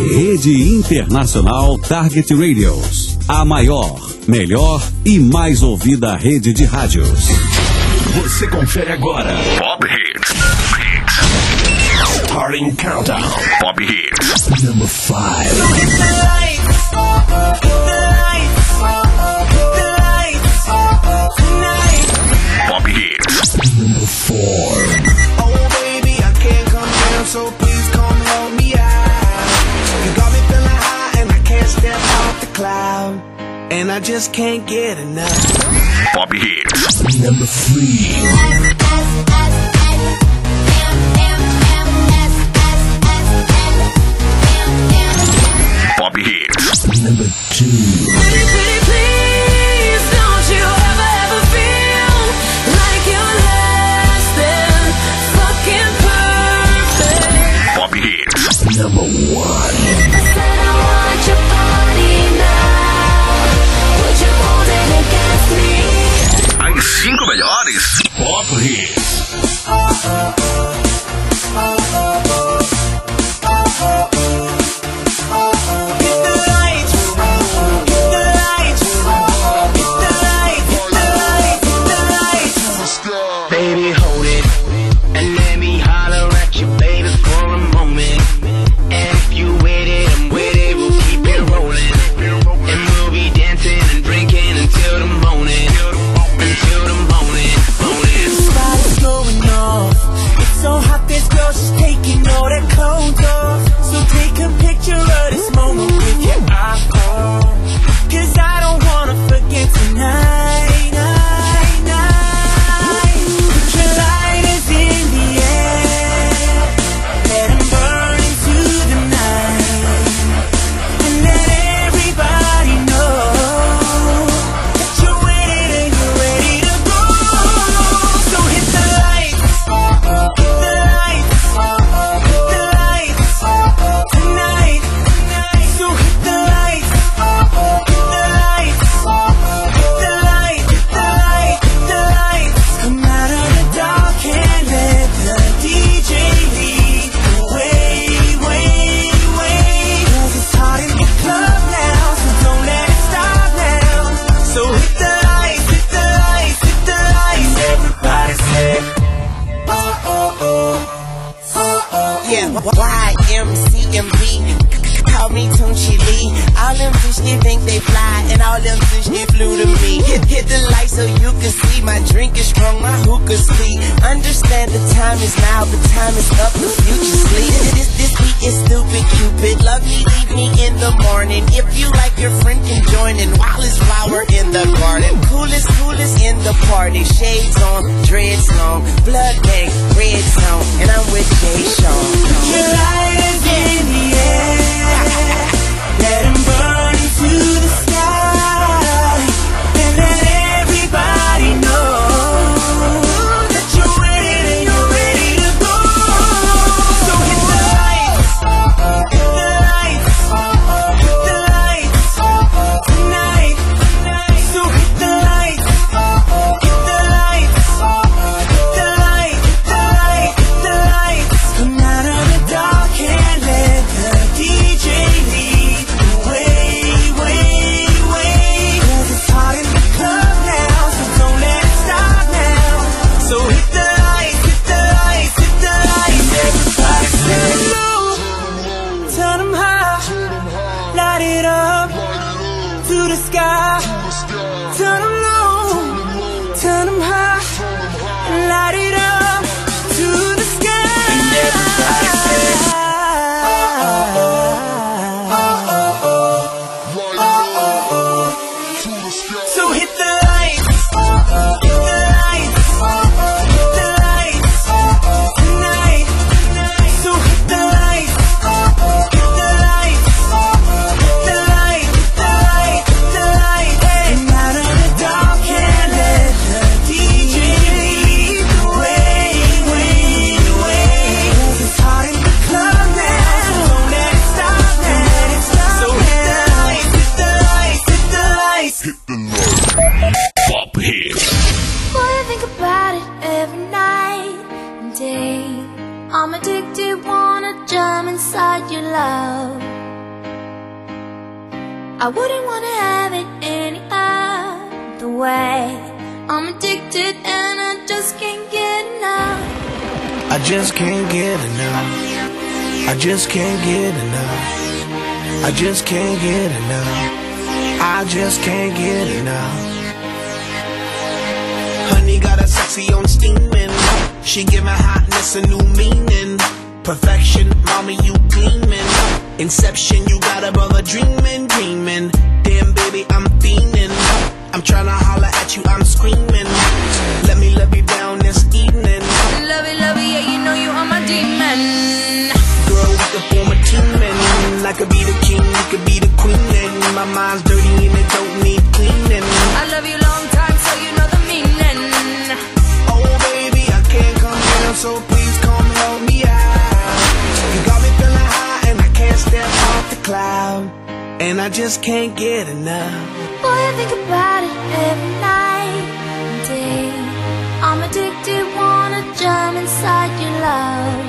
Rede Internacional Target Radios. A maior, melhor e mais ouvida rede de rádios. Você confere agora. Pop Hits. Starting Countdown. Pop Hits. Number 5. Pop Hits. Number 4. Oh baby, I can't come down, so please come help me out. You got me feeling high and I can't step off the cloud, and I just can't get enough. Pop Hits. Number 3. Pop Hits. Number 2. Pretty please, don't you ever feel like you're less than fucking perfect. Pop Hits. Number 1. I said I want your body now. Would you hold it against me? As 5 melhores. Pop Hits. Baby, hold it and let me holler at you, baby, for a moment. And if you with it, I'm with it. We'll keep it rolling, and we'll be dancing and drinking until the morning. Until the morning. The spot is going off. It's so hot, this girl, she's taking all that clothes off. So take a picture of this moment with your iPhone, 'cause I don't wanna forget tonight. YMCMB, call me Tunchi Lee. All them fish, they think they fly, and all them fish, they flew to me. Hit the light so you can see. My drink is strong, my hookah sweet. Understand the time is now, the time is up, the future sleep. This beat is stupid, Cupid. Love me, leave me in the morning. If you like, your friend can join in. Wildest flower in the garden. Coolest in the party. Shades on, dreads long, blood gang, red zone, and I'm with Jay Sean. Your light is in the air. Let him burn into the sky, and let everybody know that you're ready and you're ready to go. So hit the lights, hit the lights, hit the lights tonight. So hit the lights, hit the lights, hit the light, hit the light, hit the lights. Come out of the dark and let the DJ lead the way, way. 'Cause it's hot in the club now, so don't let it stop now. So hit the lights, hit the lights, hit the lights. Everybody say low, turn 'em high, light it up to the sky. Turn 'em low, turn 'em high, light it up to the sky. And everybody say, so hit the lights, hit the lights, hit the lights tonight. So hit the lights, hit the lights, hit the light, hit the light, hit the light. And out of the dark and let the DJ lead the way, way. 'Cause it's hot in the club now, so don't let it stop now. So hit the lights, hit the lights, hit the lights. Pop Hits. Boy, I think about it every night and day. I'm addicted, wanna jump inside your love. I wouldn't wanna have it any other way. I'm addicted and I just can't get enough. I just can't get enough. I just can't get enough. I just can't get enough. I just can't get enough. Honey got a sexy on steaming. She giving hotness a new meaning. Perfection, mommy, you gleaming. Inception, you got a brother dreaming, dreaming. Damn, baby, I'm fiending. I'm tryna holler at you, I'm screaming. Let me love you down this evening. Love it, yeah, you know you are my demon. Girl, we can form a team, and I could be the king, you could be the queen, and my mind's dirty and it don't need cleaning. I love you long time, so you know the meaning. Oh, baby, I can't come down, so please come help me out. You got me feeling high, and I can't step off the cloud, and I just can't get enough. Boy, I think about it every night and day. I'm addicted, wanna jump inside your love.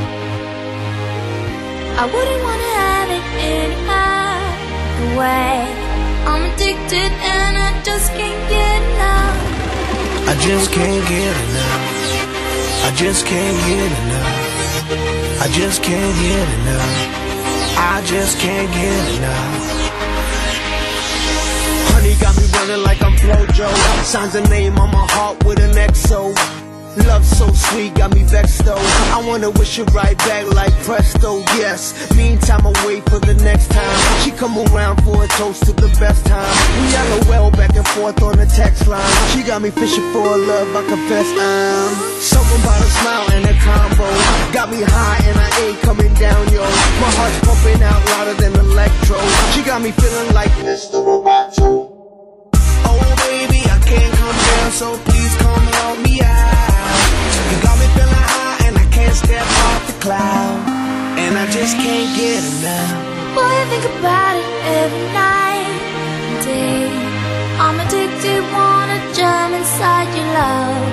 I wouldn't wanna have it any other way. I'm addicted and I just can't get enough. I just can't get enough. I just can't get enough. I just can't get enough. I just can't get enough. Honey got me running like I'm Flojo. Signs a name on my heart with an XO. Love so sweet, got me vexed though. I wanna wish it right back like presto, yes. Meantime, I wait for the next time she come around for a toast to the best time. We LOL back and forth on the text line. She got me fishing for love, I confess I'm something about a smile and a combo. Got me high and I ain't coming down, yo. My heart's pumping out louder than electro. She got me feeling like Mr. Roboto. Oh baby, I can't come down, so please come help me out. You got me feeling high and I can't step off the cloud, and I just can't get enough. Boy, I think about it every night and day. I'm addicted, wanna jump inside your love.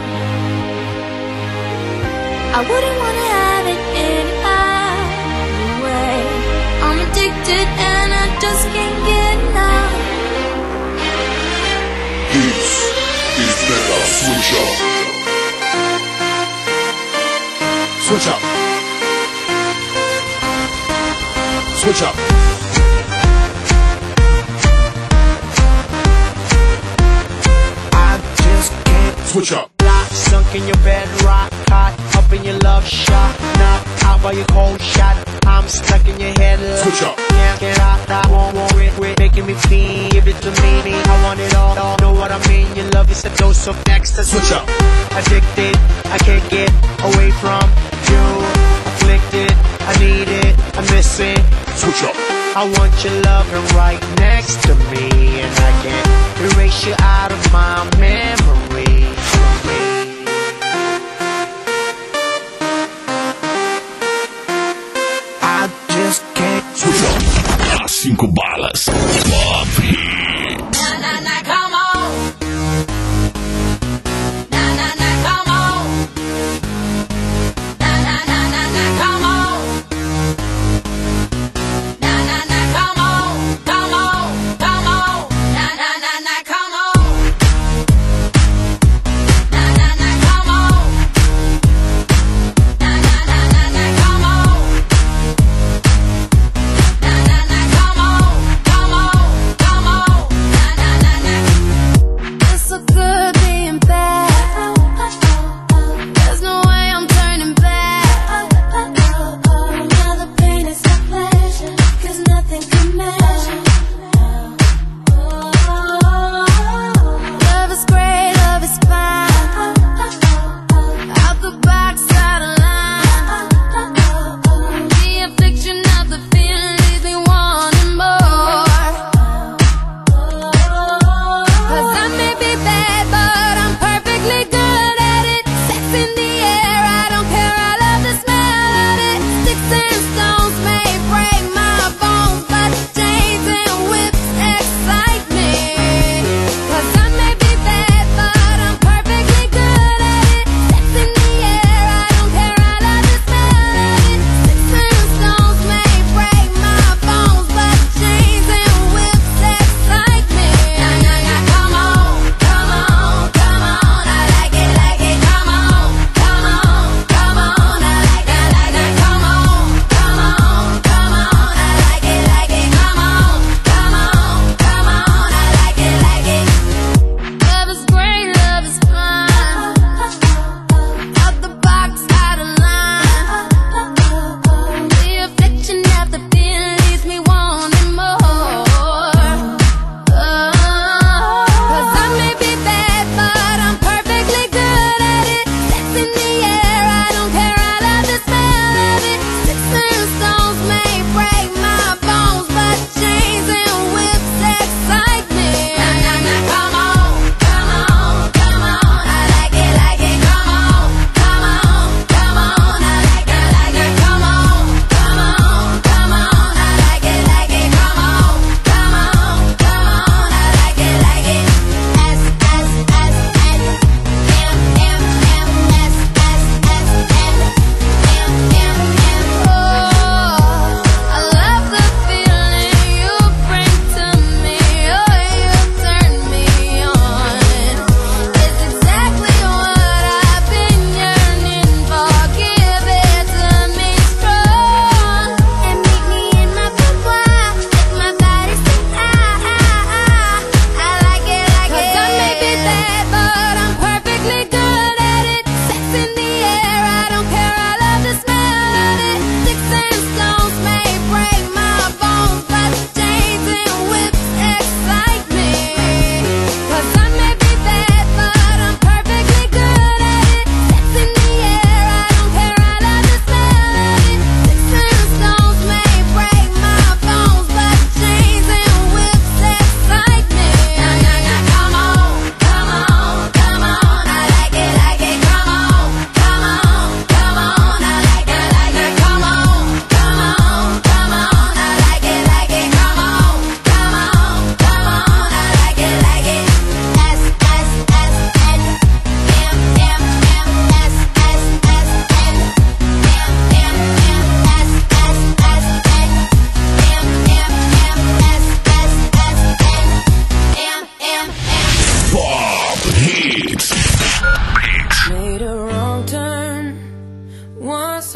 I wouldn't wanna have it any other way. I'm addicted and I just can't get enough. This is Mega Switch Up. Switch up. Switch up. I just can't Switch up. sunk in your bed, rock hot, up in your love shot, knock out by your cold shot. I'm stuck in your head, Switch up. Can't get out, I won't quit, making me feel, give it to me. I want it all, know what I mean? Your love is a dose of ecstasy. Switch up. Addicted, I can't get away from you. Afflicted, I need it, I miss it. Switch up. I want your loving right next to me, and I can't erase you out of my memory. I just can't Switch up. As 5 balas. Pop Hits. Na na na, come on. Na na na, come on. Na na na na na, come on. Na na na, come on, come on, come on. Na na na na, come on. Na na na, come on. Na na na na na, come on. Na na na, come on.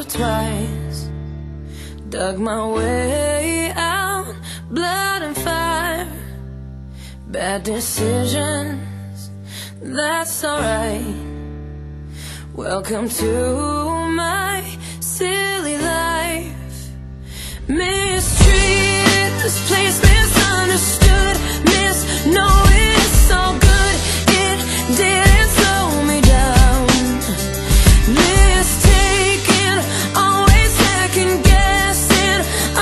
or twice. Dug my way out, blood and fire. Bad decisions, that's alright. Welcome to my silly life. Mistreated, this place misunderstood. Knowing it's all good, it didn't slow me down. Mistaken, always second guessing,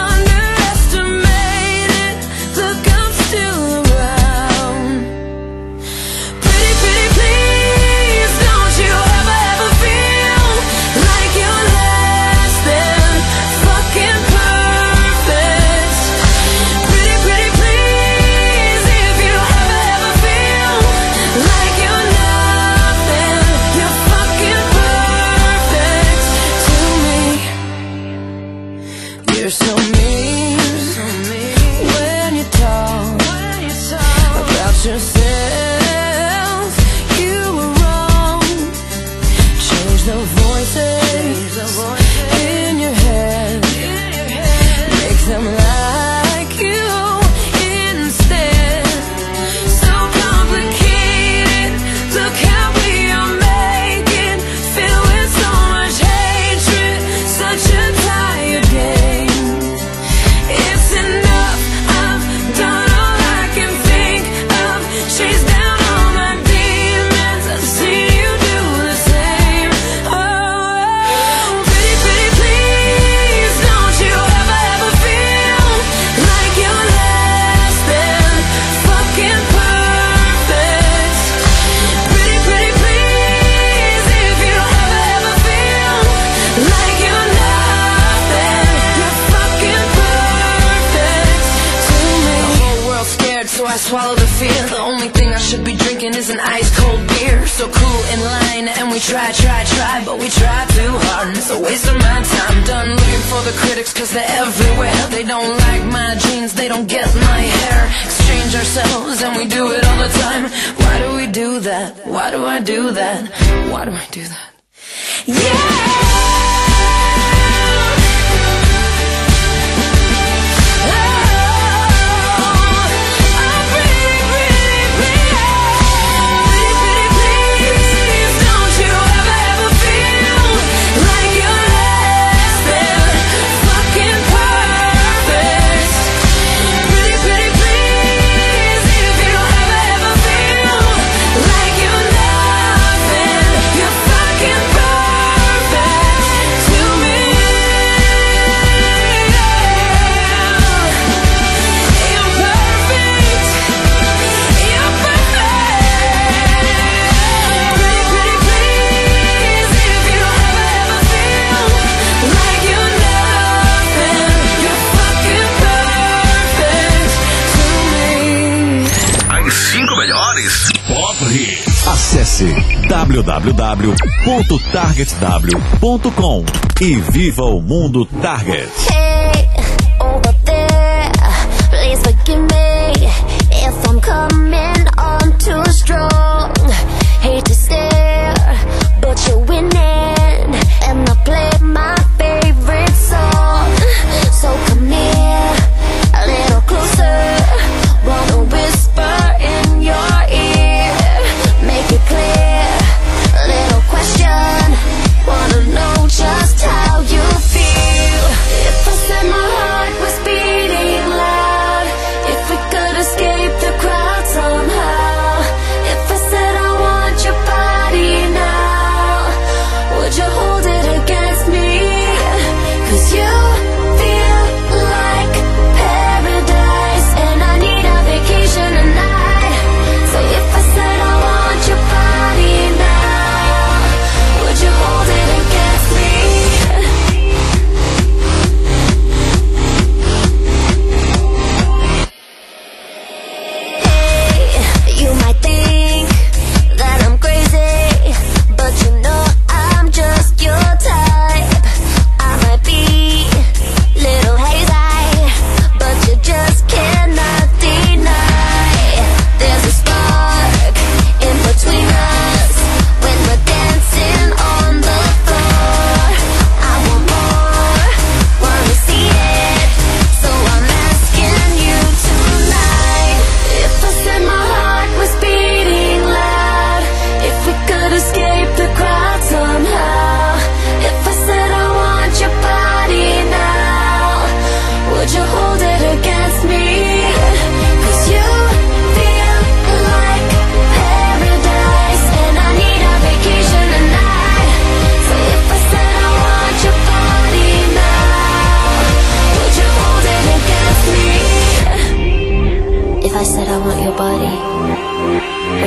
underestimated. Look, I'm still around. Pretty, pretty, please, don't you ever feel like you're less than fucking perfect. Pretty, pretty, please, if you ever feel like you're nothing, you're fucking perfect to me. You're so mean when you talk about yourself. You were wrong. Change the voices in your head. Make them like you instead. So complicated. Look how we are making. Filled with so much hatred. Such a tired game. It's enough. I've done all I can think of. Chase down all my demons. I've seen you do the same. Oh, pretty, pretty, please, don't you ever feel like you're less than fucking perfect. Pretty, pretty, please, if you ever feel like you're nothing, you're fucking perfect to me. The whole world's scared, so I swallow the fear. The only thing I should be drinking is an ice cold beer. So cool in line, and we try, but we try too hard, and it's a waste of my time. Done looking for the critics, cause they're everywhere. They don't like my jeans, they don't get my hair. Exchange ourselves, and we do it all the time. Why do we do that? Why do I do that? Why do I do that? Acesse www.targetw.com e viva o mundo Target. Hey, over there, please forgive me if I'm coming on too strong. Hate to stare, but you're winning, and I play my favorite song. So come near, a little closer. Wanna whisper in your ear, make it clear. A little question, wanna know just how you feel. If I said my heart was beating loud, if we could escape the crowd somehow, if I said I want your body now, would you hold it against me? 'Cause you feel like paradise, and I need a vacation tonight. So if I said I want your body now, would you hold it against me? Hey, you might think that I'm crazy, but you know I'm just your type. I might be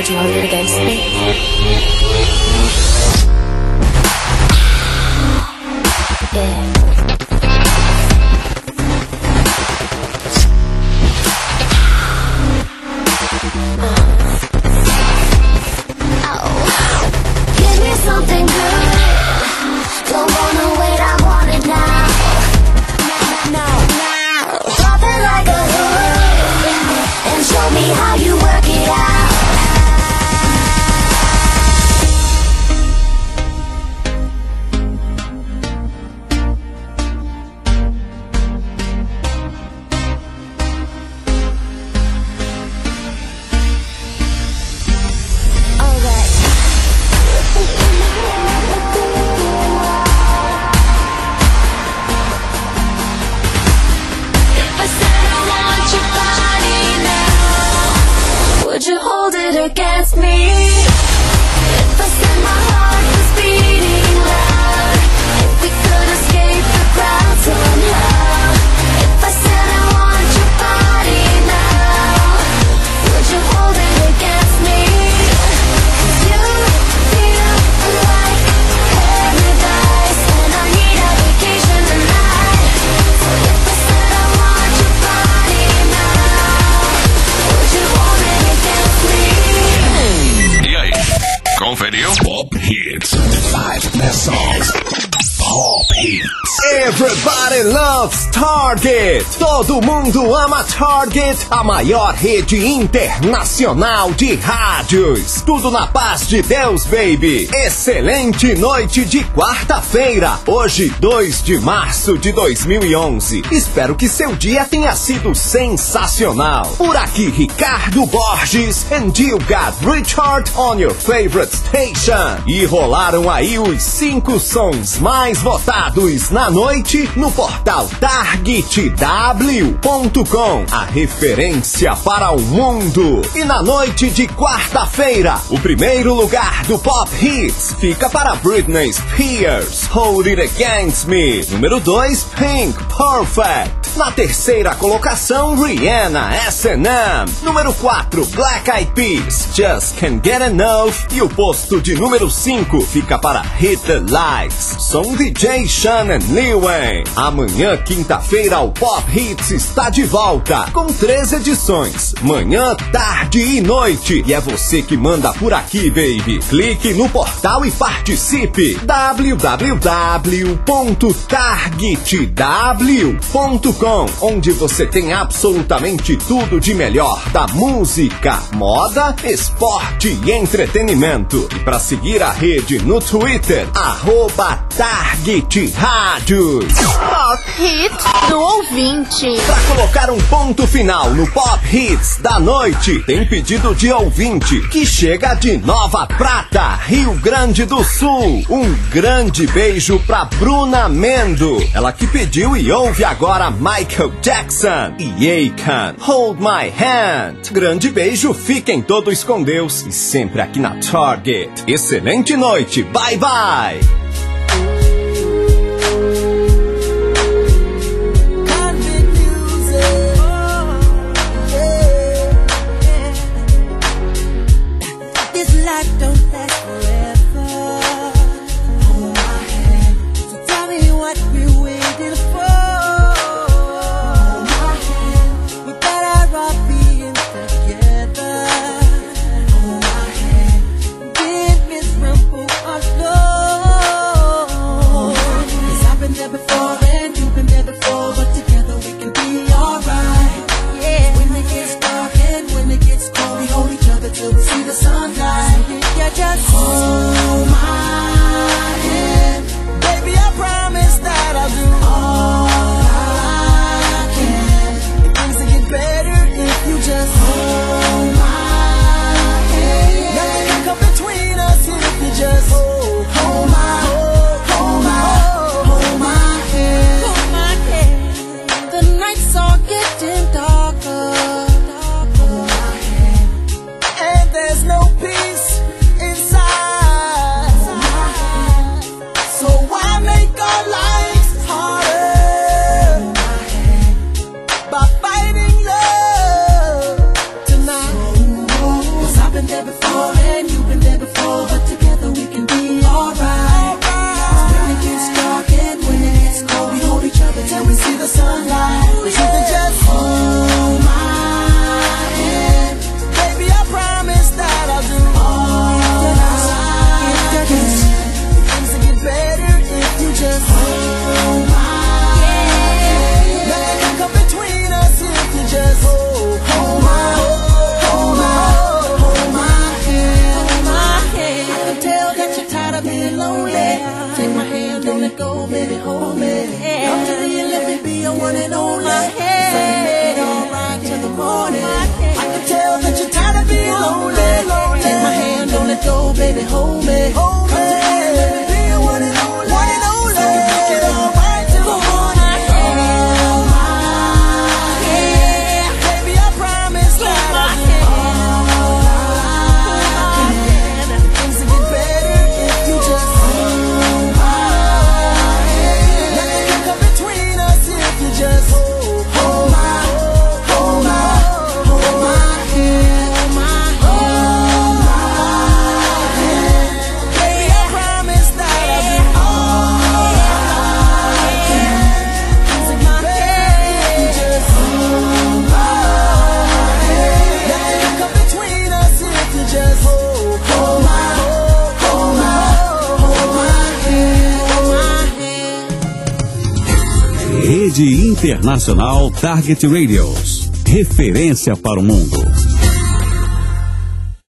Would you hold it against me? Yeah. Give me something good. Don't wanna wait, I want it now. Now. Drop it like a hood and show me how you work it out. Would you hold it against me? If I said my heart was beating loud, if we could escape the crowd somehow, if I said I want your body now, would you hold it against me? 'Cause you feel like paradise, and I need a vacation tonight. So if I said I want your body now, would you hold it against me? E aí, conferiu? Pop Hits. 5 best songs. Pop Hits. Everybody loves Target. Todo mundo ama Target, a maior rede internacional de rádios. Tudo na paz de Deus, baby. Excelente noite de quarta-feira, hoje 2 de março de 2011. Espero que seu dia tenha sido sensacional. Por aqui, Ricardo Borges, and you got Richard on your favorite station. E rolaram aí os 5 sons mais votados na noite no portal targetw.com, a referência para o mundo. E na noite de quarta-feira, o primeiro lugar do Pop Hits fica para Britney Spears, Hold It Against Me. Número 2, Pink, Perfect. Na terceira colocação, Rihanna, S&M. Número 4, Black Eyed Peas, Just Can't Get Enough. E o posto de número 5 fica para Hit the Lights, som DJ Sean and Lil Wayne. Amanhã, quinta-feira, o Pop Hits está de volta com 3 edições, manhã, tarde e noite. E é você que manda por aqui, baby. Clique no portal e participe. www.targetw.com, onde você tem absolutamente tudo de melhor da música, moda, esporte e entretenimento. E para seguir a rede no Twitter, @TargetRádios. Pop Hit do ouvinte. Para colocar um ponto final no Pop Hits da noite, tem pedido de ouvinte que chega de Nova Prata, Rio Grande do Sul. Um grande beijo pra Bruna Mendo. Ela que pediu e ouve agora Michael Jackson e Akon, Hold My Hand. Grande beijo, fiquem todos com Deus e sempre aqui na Target. Excelente noite, bye bye. Miserable, I know. one and only. So make it all right till the morning. I can tell that you're tired of being lonely. Take my hand, don't let go, baby, hold me. Come together, let me be your one and only. One and only. So I can make it all right till the morning. Baby, I promise that I'll do all I can. Things will get better if you just hold my hand. Nothing can come between us if you just hold my hand. Hold my hand. Baby, I promise that I'll do all I can. Things will get better if you just hold my hand. Nothing can come between us if you just hold my hand. Rede Internacional Target Radios. Referência para o mundo.